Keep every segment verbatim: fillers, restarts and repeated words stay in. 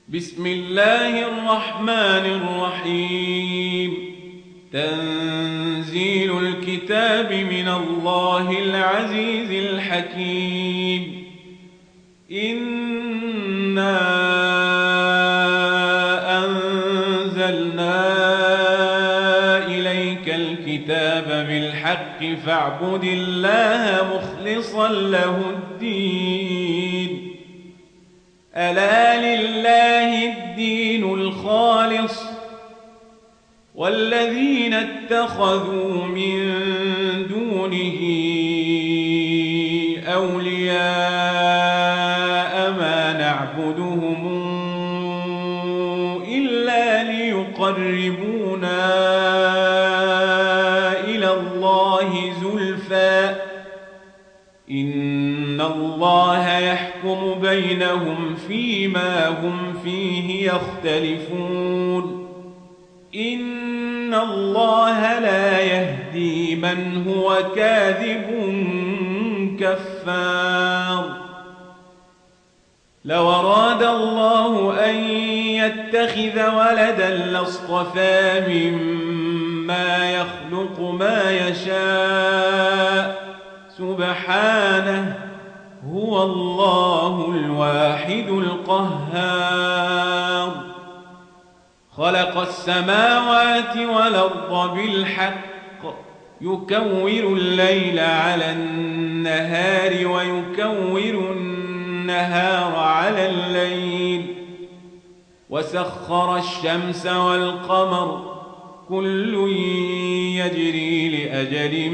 بسم الله الرحمن الرحيم. تنزيل الكتاب من الله العزيز الحكيم. إنا أنزلنا إليك الكتاب بالحق فاعبد الله مخلصا له الدين. ألا لله الدين الخالص والذين اتخذوا من دونه أولياء ما نعبدهم إلا ليقربونا إلى الله زلفى إن الله يحكم بينهم فيما هم فيه يختلفون. إن الله لا يهدي من هو كاذب كفار. لو أراد الله أن يتخذ ولدا لاصطفى مما يخلق ما يشاء سبحانه هو الله الواحد القهار. خلق السماوات والأرض بالحق يكور الليل على النهار ويكور النهار على الليل وسخر الشمس والقمر كل يجري لأجل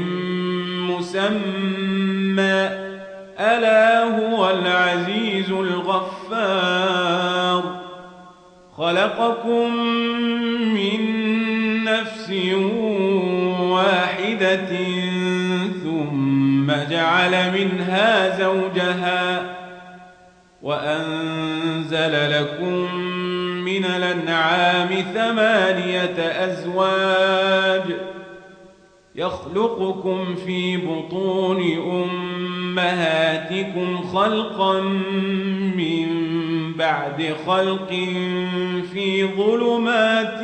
مسمى ألا هو العزيز الغفار. خلقكم من نفس واحدة ثم جعل منها زوجها وأنزل لكم من الأنعام ثمانية أزواج يخلقكم في بطون أمهاتكم خلقا من بعد خلق في ظلمات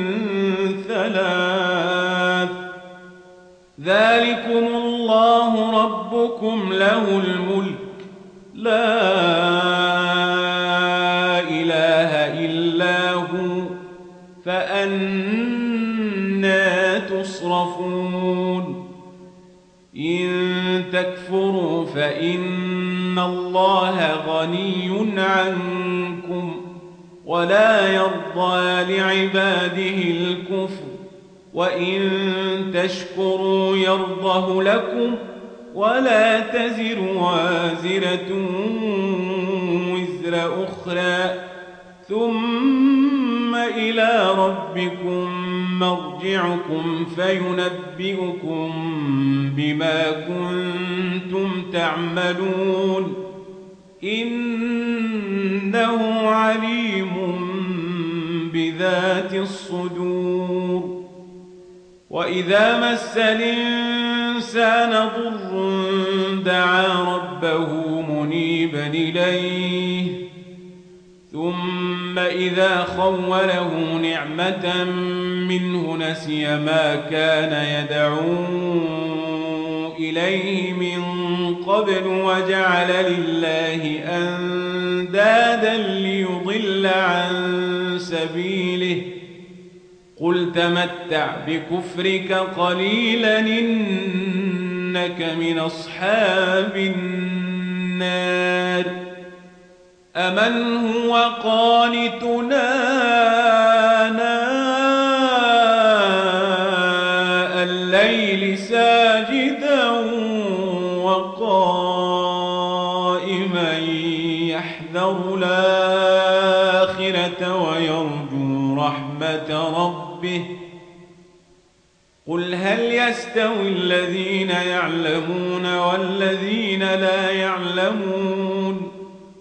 ثلاث ذلكم الله ربكم له الملك لا إله إلا هو فأنى تصرفون. إن تكفروا فإن الله غني عنكم ولا يرضى لعباده الكفر وإن تشكروا يرضه لكم ولا تزر وازرة وزر أخرى ثم إلى ربكم مرجعكم فينبئكم بما كنتم تعملون إنه عليم بذات الصدور. وإذا مس الإنسان ضر دعا ربه منيبا إليه ثم إذا خوله نعمة منه نسي ما كان يدعو إليه من قبل وجعل لله أندادا ليضل عن سبيله قل تمتع بكفرك قليلا إنك من أصحاب النار. أمن هو قانتنا آناء الليل ساجدا وقائما يحذر الآخرة ويرجو رحمة ربه قل هل يستوي الذين يعلمون والذين لا يعلمون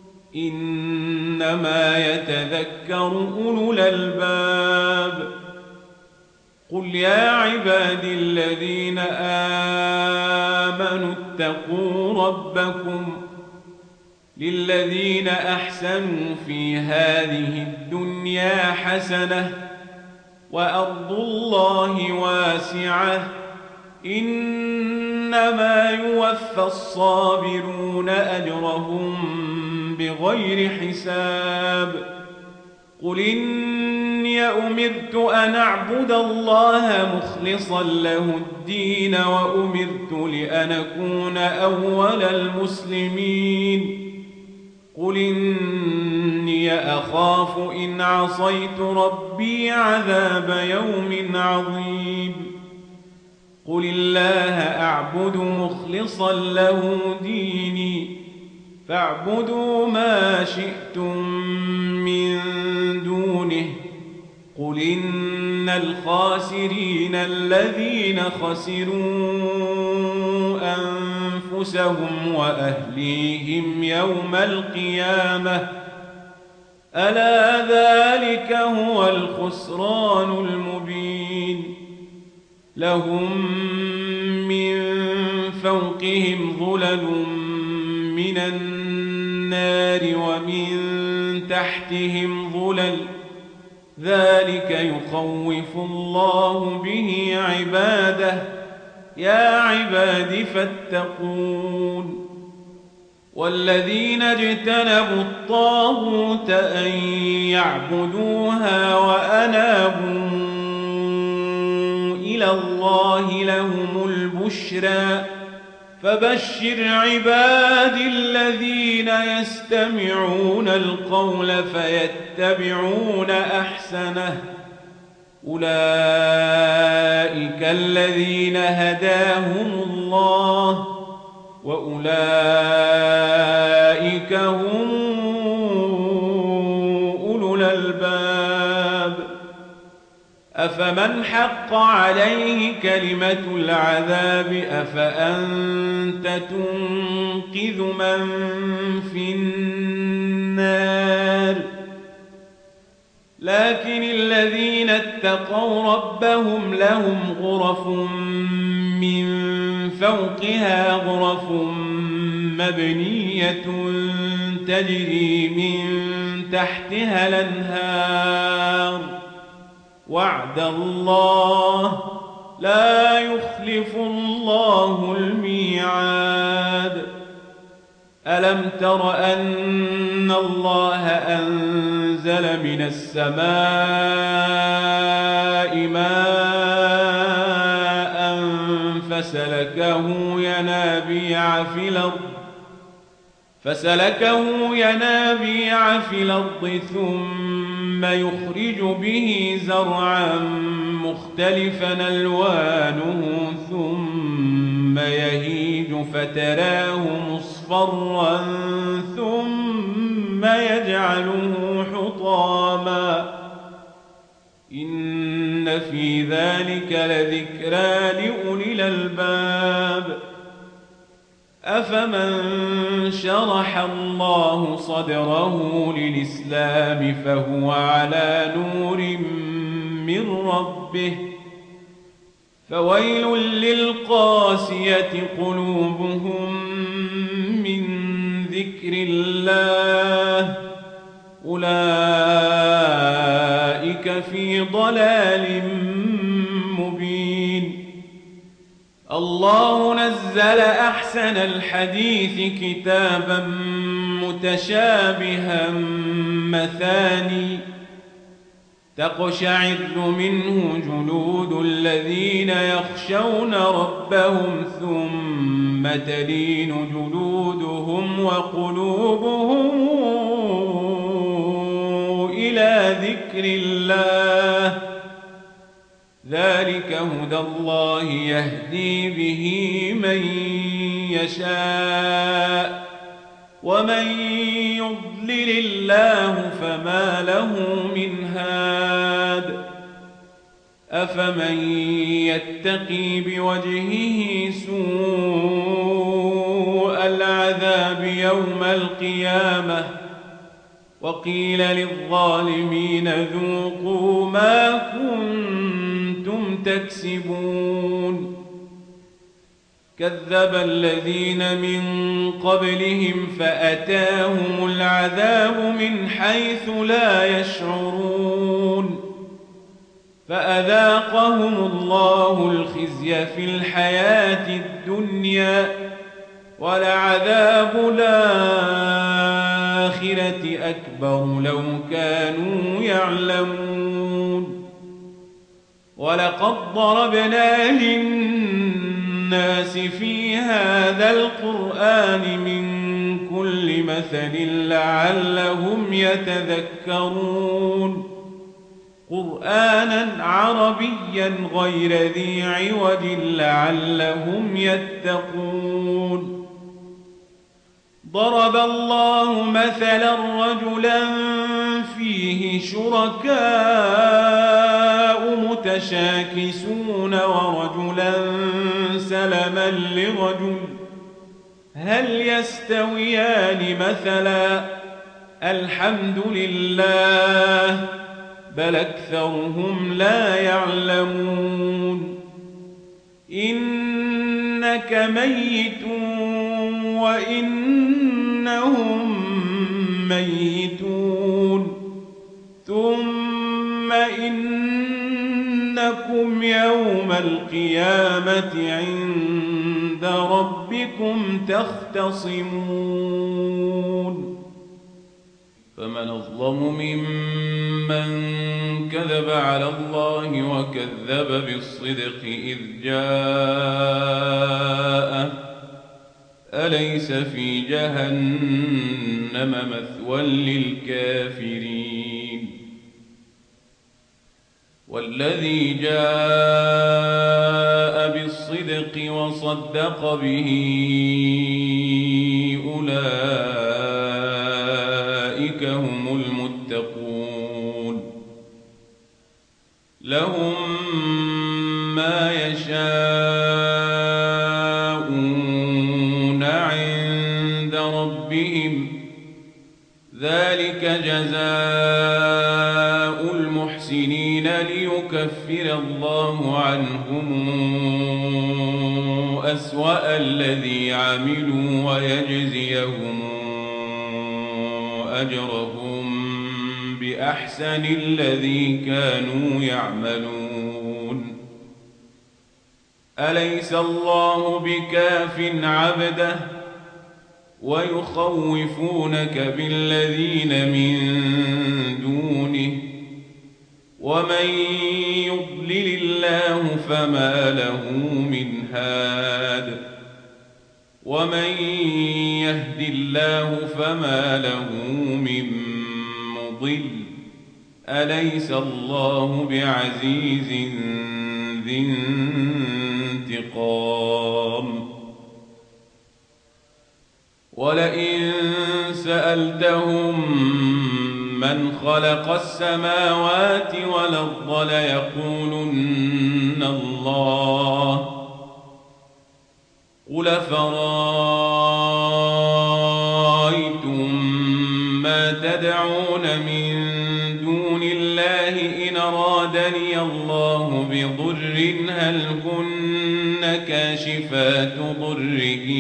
إنما يتذكر أولو الألباب. قل يا عبادي الذين آمنوا اتقوا ربكم للذين أحسنوا في هذه الدنيا حسنة وأرض الله واسعة إنما يوفى الصابرون أجرهم بغير حساب قل إني أمرت أن أعبد الله مخلصا له الدين وأمرت لأن أكون أول المسلمين قل إني أخاف إن عصيت ربي عذاب يوم عظيم قل الله أعبد مخلصا له ديني فاعبدوا ما شئتم من دونه قل إن الخاسرين الذين خسروا أنفسهم وأهليهم يوم القيامة ألا ذلك هو الخسران المبين لهم من فوقهم ظلل من النار ومن تحتهم ظلل ذلك يخوف الله به عباده يا عباد فاتقون والذين اجتنبوا الطاغوت أن يعبدوها وأنابوا إلى الله لهم البشرى فبشر عباد الذين يستمعون القول فيتبعون أحسنه أولئك الذين هداهم الله وأولئك هم أولو الألباب أفمن حق عليه كلمة العذاب أفأنت تنقذ من في النار لكن الذين اتقوا ربهم لهم غرف من فوقها غرف مبنية تجري من تحتها الأنهار وعد الله لا يخلف الله الميعاد ألم تر أن الله أنزل من السماء ماء فسلكه ينابيع في الأرض فسلكه ينابيع في الأرض ثم يخرج به زرعا مختلفا ألوانه ثم يهيج فتراه مصفرا ثم يجعله حطاما إن في ذلك لذكرى لأولي الألباب أفمن شرح الله صدره للإسلام فهو على نور من ربه فويل للقاسية قلوبهم من ذكر الله أولئك في ضلال مبين الله نزل أحسن الحديث كتابا متشابها مثاني تقشعر منه جلود الذين يخشون ربهم ثم تلين جلودهم وقلوبهم إلى ذكر الله ذلك هدى الله يهدي به من يشاء ومن يضلل الله فما له من هاد أفمن يتقي بوجهه سوء العذاب يوم القيامة وقيل للظالمين ذوقوا ما كنتم تكسبون كذب الذين من قبلهم فأتاهم العذاب من حيث لا يشعرون فأذاقهم الله الخزي في الحياة الدنيا ولعذاب الآخرة أكبر لو كانوا يعلمون ولقد ضربنا للناس في هذا القرآن من كل مثل لعلهم يتذكرون قرآنا عربيا غير ذي عوج لعلهم يتقون ضرب الله مثلا رجلا فيه شركاء متشاكسون ورجلا سلما لرجل هل يستويان مثلا الحمد لله بل أكثرهم لا يعلمون إنك ميت وإنهم ميتون ثم إنكم يوم القيامة عند ربكم تختصمون فمن أظلم ممن كذب على الله وكذب بالصدق إذ جاءه أليس في جهنم مثوى للكافرين والذي جاء بالصدق وصدق به أولئك هم المتقون لهم ما يشاءون عند ربهم ذلك جزاء المحسنين ليكفر الله عنهم أسوأ الذي عملوا ويجزيهم أجرهم بأحسن الذي كانوا يعملون أليس الله بكاف عبده ويخوفونك بالذين من دونه ومن يضلل الله فما له من هاد ومن يهد الله فما له من مضل أليس الله بعزيز ذي انتقام ولئن سألتهم من خلق السماوات والأرض ليقولن الله قل فرأيتم ما تدعون من دون الله إن أرادني الله بضر هل كن كاشفات ضره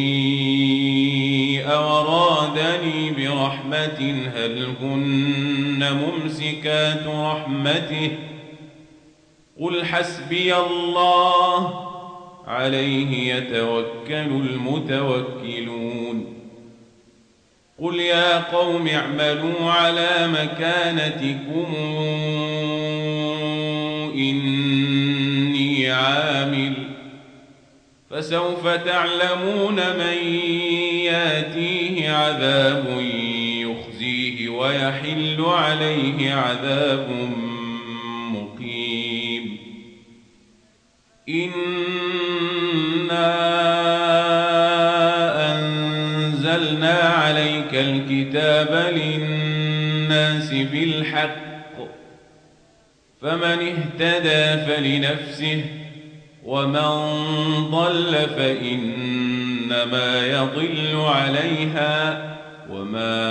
أو أرادني برحمة هل كن ممسكات رحمته قل حسبي الله عليه يتوكل المتوكلون قل يا قوم اعملوا على مكانتكم إني عامل فسوف تعلمون من ياتيه عذاب يخزيه ويحل عليه عذاب مقيم إنا أنزلنا عليك الكتاب للناس بالحق فمن اهتدى فلنفسه ومن ضل فإنما يضل عليها وما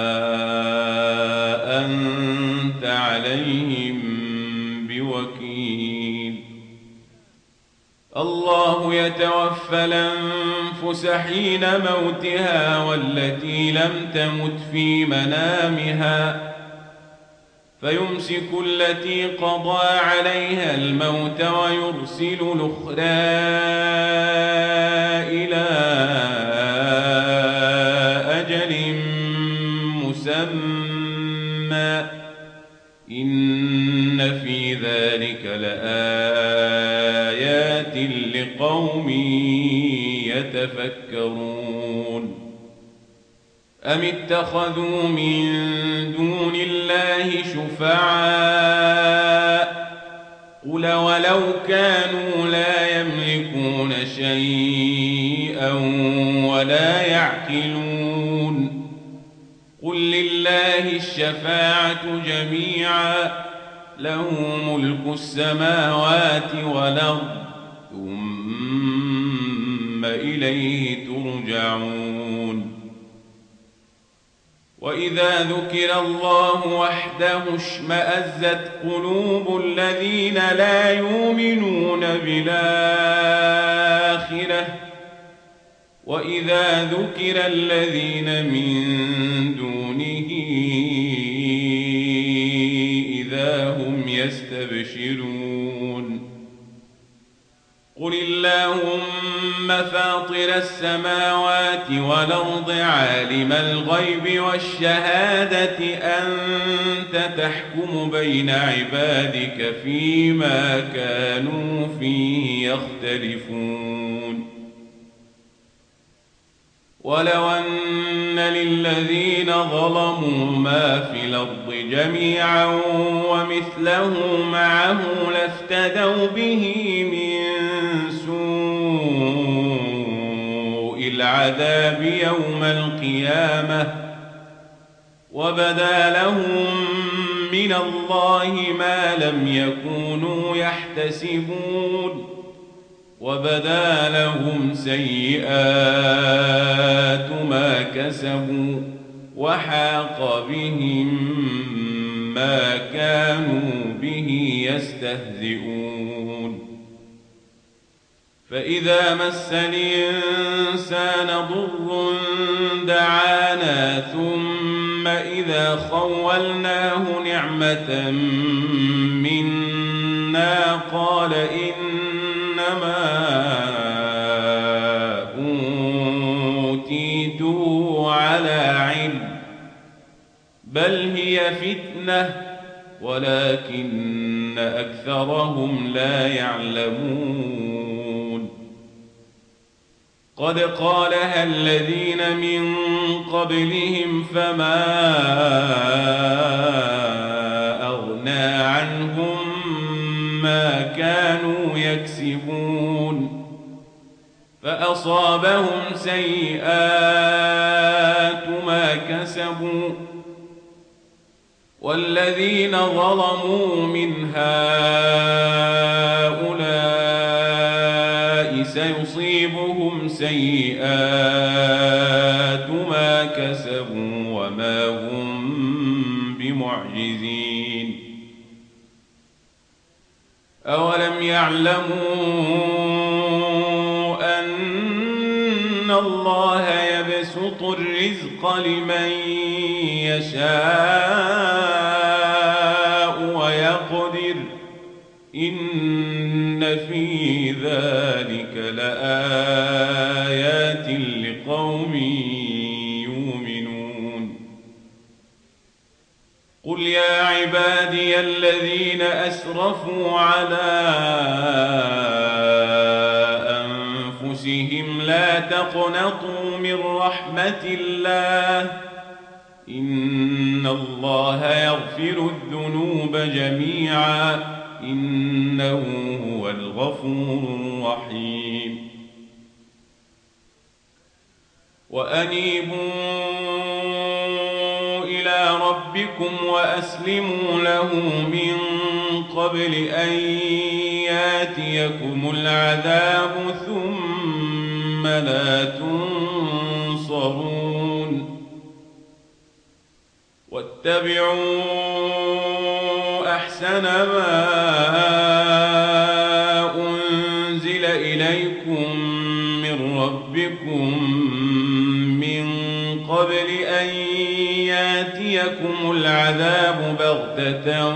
أنت عليهم بوكيل الله يتوفى الأنفس حين موتها والتي لم تمت في منامها فيمسك التي قضى عليها الموت ويرسل الأخرى إلى أجل مسمى إن في ذلك لآيات لقوم يتفكرون أم اتخذوا من دون الله شفعاء قل ولو كانوا لا يملكون شيئا ولا يعقلون قل لله الشفاعة جميعا له ملك السماوات والأرض ثم إليه ترجعون وإذا ذكر الله وحده اشمأزت قلوب الذين لا يؤمنون بالآخرة وإذا ذكر الذين من دونه إذا هم يستبشرون قل اللهم فاطر السماوات والأرض عالم الغيب والشهادة أنت تحكم بين عبادك فيما كانوا فيه يختلفون ولو أن للذين ظلموا ما في الأرض جميعا ومثله معه لافتدوا به من سوء العذاب يوم القيامة وبدا لهم من الله ما لم يكونوا يحتسبون وبدا لهم سيئات ما كسبوا وحاق بهم ما كانوا به يستهزئون فإذا مس الإنسان ضر دعانا ثم إذا خولناه نعمة منا قال إنما أوتيته على علم بل هي فتنة ولكن أكثرهم لا يعلمون قد قالها الذين من قبلهم فما أغنى عنهم ما كانوا يكسبون فأصابهم سيئات ما كسبوا والذين ظلموا من هؤلاء سيصيبهم سيئات ما كسبوا وما هم بمعجزين أولم يعلموا أن الله يبسط الرزق لمن يشاء ويقدر إن في ذلك لآيات لقوم يؤمنون قل يا عبادي الذين أسرفوا على أنفسهم لا تقنطوا من رحمة الله إن الله يغفر الذنوب جميعا إنه هو الغفور الرحيم وأنيبوا إلى ربكم وأسلموا له من قبل أن ياتيكم العذاب ثم لا تنصرون واتبعوا أحسن ما أنزل إليكم العذاب بغتة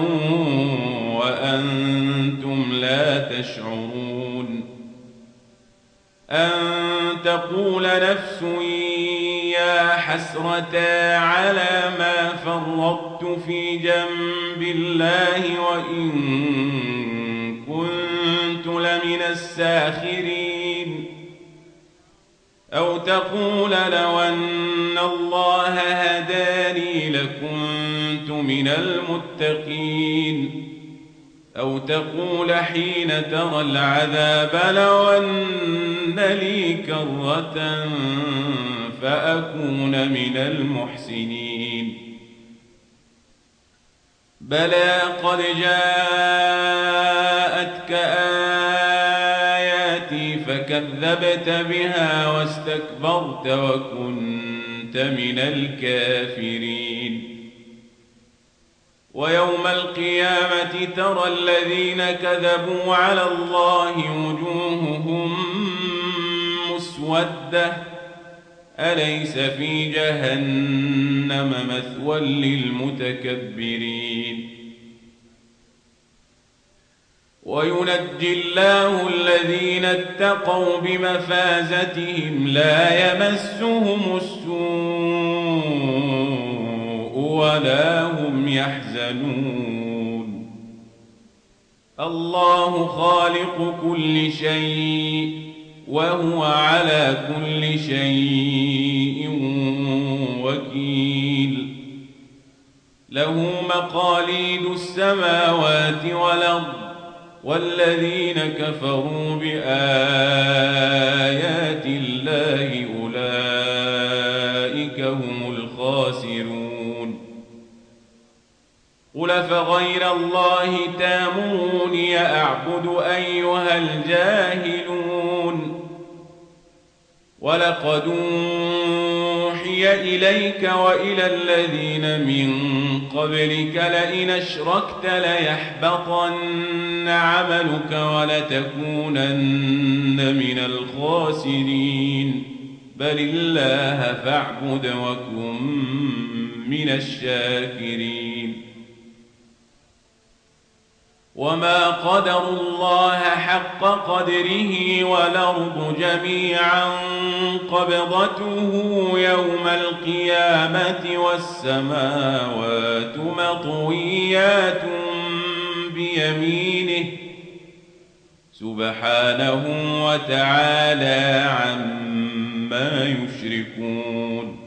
وأنتم لا تشعرون أن تقول نفس يا حسرتا على ما فرطت في جنب الله وإن كنت لمن الساخرين أو تقول لو أن الله هداني لكنت من المتقين أو تقول حين ترى العذاب لو أن لي كرة فأكون من المحسنين بلى قد جاءتك آياتي فكذبت بها واستكبرت وكنت من الكافرين ويوم القيامة ترى الذين كذبوا على الله وجوههم مسودة أليس في جهنم مثوى للمتكبرين وينجي الله الذين اتقوا بمفازتهم لا يمسهم السوء ولا هم يحزنون الله خالق كل شيء وهو على كل شيء وكيل له مقاليد السماوات والأرض والذين كفروا بآيات الله أولئك هم الخاسرون قل فغير الله تامروني أعبد أيها الجاهلون ولقد أوحي إليك وإلى الذين من قبلك لئن أشركت ليحبطن عملك ولتكونن من الخاسرين بل الله فاعبد وكن من الشاكرين وما قدروا الله حق قدره والأرض جميعا قبضته يوم القيامة والسماوات مطويات بيمينه سبحانه وتعالى عما يشركون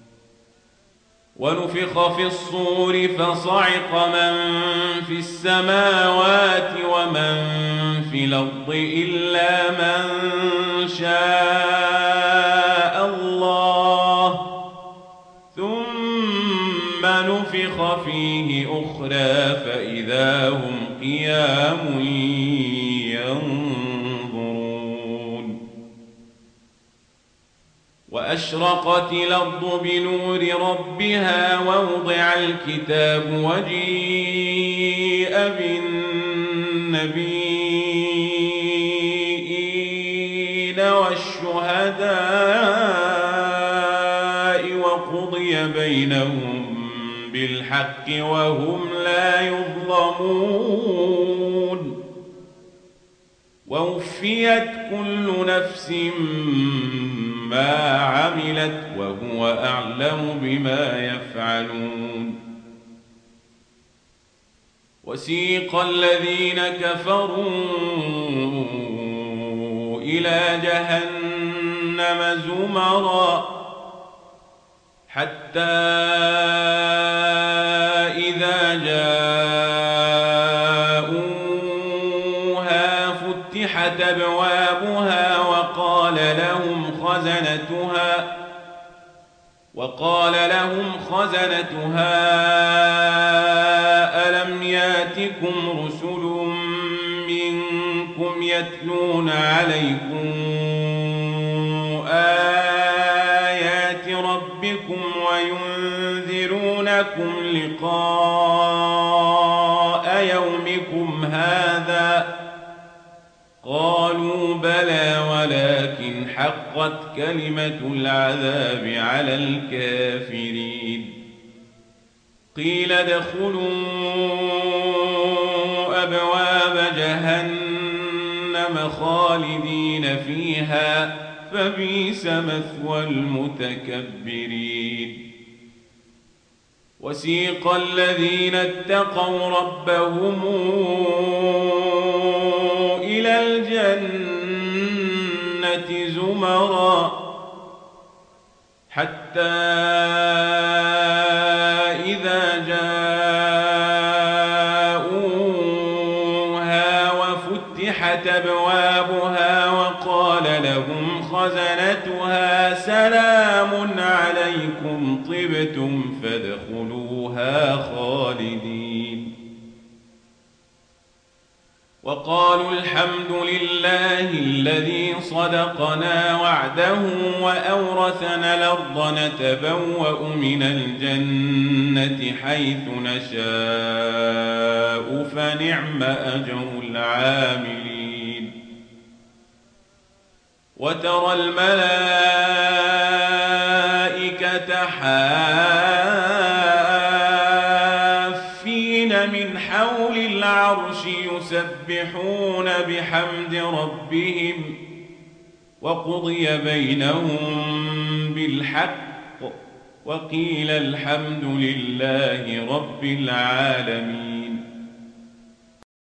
ونفخ في الصور فصعق من في السماوات ومن في الأرض إلا من شاء الله ثم نفخ فيه أخرى فإذا هم قيام ينظرون وأشرقت الأرض بنور ربها ووضع الكتاب وجيء بالنبيين والشهداء وقضي بينهم بالحق وهم لا يظلمون ووفيت كل نفس ما عملت وهو أعلم بما يفعلون وسيق الذين كفروا إلى جهنم زمرا حتى إذا جاءوها فتحت أبوابها وقال لهم خزنتها وقال لهم خزنتها ألم ياتكم رسل منكم يتلون عليكم آيات ربكم وينذرونكم لقاء يومكم هذا قالوا بلى ولكن حقت كلمة العذاب على الكافرين قيل ادخلوا أبواب جهنم خالدين فيها فبئس مثوى المتكبرين وسيق الذين اتقوا ربهم إلى الجنة زمرا حتى إذا جاءوها وفتحت أبوابها وقال لهم خزنتها سلام عليكم طبتم فادخلوها خالدين وقالوا الحمد لله الذي صدقنا وعده وأورثنا الأرض نتبوأ من الجنة حيث نشاء فنعم أجر العاملين وترى الملائكة حافين من حول العرش يسبحون بحمد ربهم وقضي بينهم بالحق وقيل الحمد لله رب العالمين